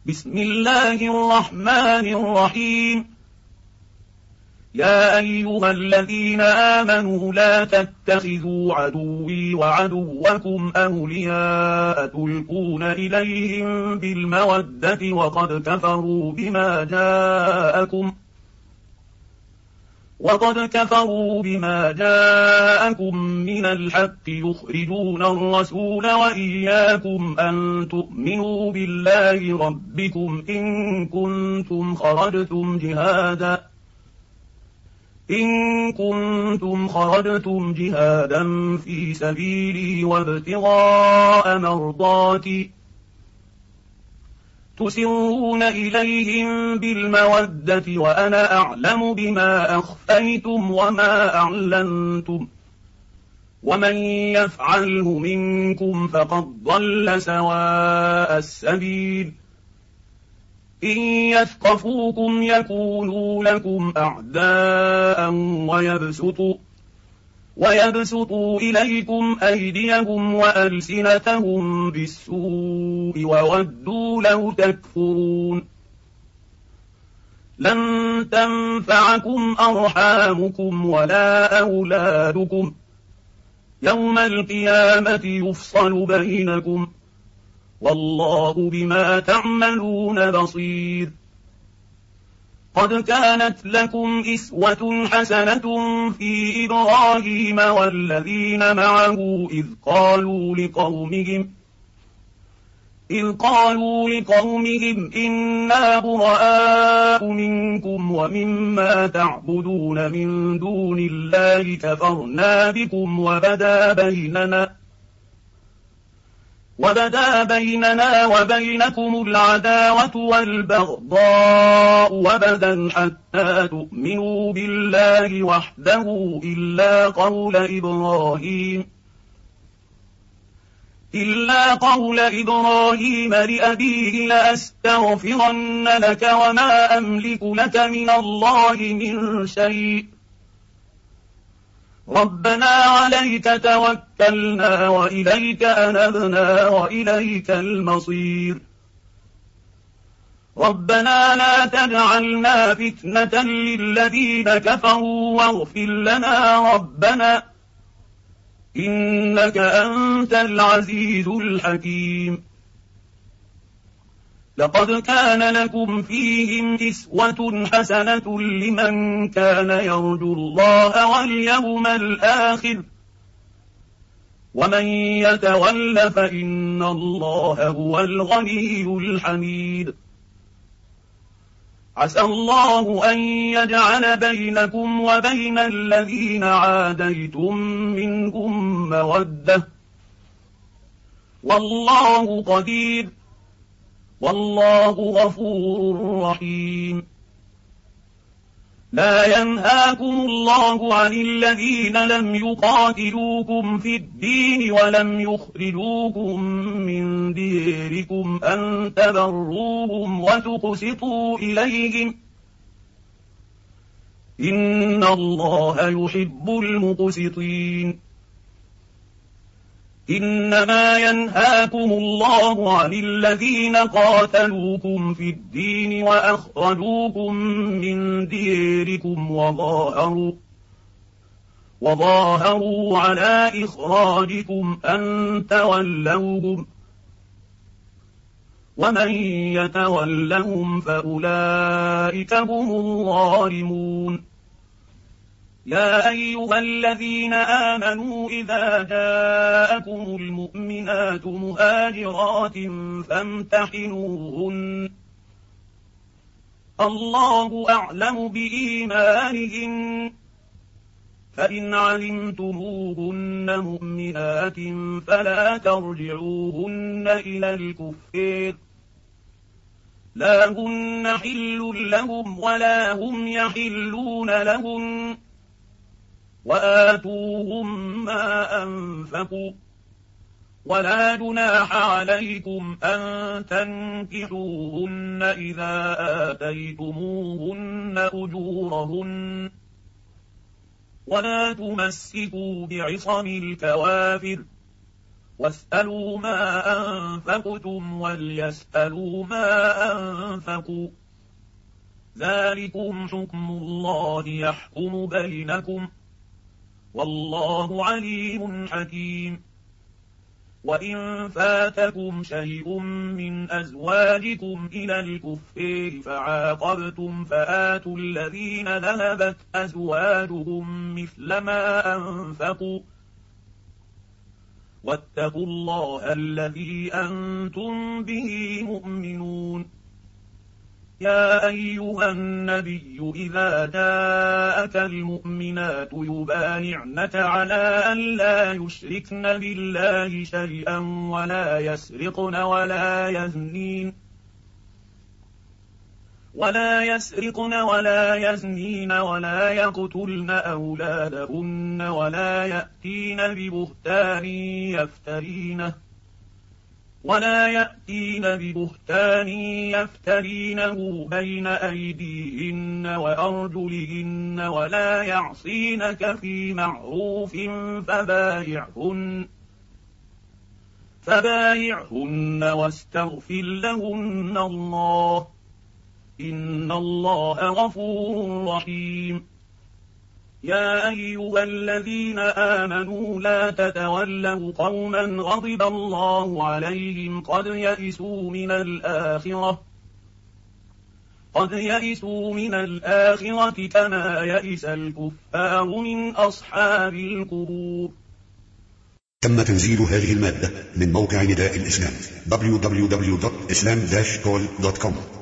بسم الله الرحمن الرحيم. يا أيها الذين آمنوا لا تتخذوا عدوي وعدوكم أولياء تلقون إليهم بالمودة وقد كفروا بما جاءكم من الحق يخرجون الرسول وإياكم أن تؤمنوا بالله ربكم إن كنتم خرجتم جهادا في سبيلي وابتغاء مرضاتي تسرون إليهم بالمودة وأنا أعلم بما أخفيتم وما أعلنتم ومن يفعله منكم فقد ضل سواء السبيل. إن يثقفوكم يكونوا لكم أعداء ويبسطوا إليكم أيديهم وألسنتهم بالسوء وودوا لو تكفرون. لن تنفعكم أرحامكم ولا أولادكم يوم القيامة يفصل بينكم والله بما تعملون بصير. قد كانت لكم إسوة حسنة في إبراهيم والذين معه إذ قالوا لقومهم إنا براء منكم ومما تعبدون من دون الله كفرنا بكم وبدا بيننا وبينكم العداوة والبغضاء وبدا حتى تؤمنوا بالله وحده إلا قول إبراهيم لأبيه لأستغفرن لك وما أملك لك من الله من شيء ربنا عليك توكلنا وإليك أنبنا وإليك المصير. ربنا لا تجعلنا فتنة للذين كفروا واغفر لنا ربنا إنك أنت العزيز الحكيم. لقد كان لكم فيهم أسوة حسنة لمن كان يرجو الله واليوم الآخر ومن يتول فإن الله هو الغني الحميد. عسى الله أن يجعل بينكم وبين الذين عاديتم منهم مودة والله قدير والله غفور رحيم. لا ينهاكم الله عن الذين لم يقاتلوكم في الدين ولم يخرجوكم من ديركم أن تبروهم وتقسطوا إليهم إن الله يحب المقسطين. إنما ينهاكم الله عن الذين قاتلوكم في الدين وأخرجوكم من ديركم وظاهروا على إخراجكم أن تولوهم ومن يتولهم فأولئك هم الظالمون. يا أيها الذين آمنوا إذا جاءكم المؤمنات مهاجرات فامتحنوهن الله أعلم بإيمانهن فإن علمتموهن مؤمنات فلا ترجعوهن إلى الكفار لا هن حل لهم ولا هم يحلون لهن وآتوهم ما أنفقوا ولا جناح عليكم أن تنكحوهن إذا آتيتموهن أجورهن ولا تمسكوا بعصم الكوافر واسألوا ما أنفقتم وليسألوا ما أنفقوا ذلكم حكم الله يحكم بينكم والله عليم حكيم. وإن فاتكم شيء من أزواجكم إلى الكفار فعاقبتم فآتوا الذين ذهبت أزواجهم مثل ما أنفقوا واتقوا الله الذي أنتم به مؤمنون. يا أيها النبي إذا جاءك المؤمنات يبايعنك على أن لا يشركن بالله شيئا ولا يسرقن ولا يزنين ولا يقتلن أولادهن ولا يأتين ببهتان يفترينه بين أيديهن وأرجلهن ولا يعصينك في معروف فبايعهن واستغفر لهن الله إن الله غفور رحيم. يا أيها الذين آمنوا لا تتولوا قوما غضب الله عليهم قد يئسوا من الآخرة كما يئس الكفار من أصحاب القبور. تم تنزيل هذه المادة من موقع نداء الإسلام www.islam-call.com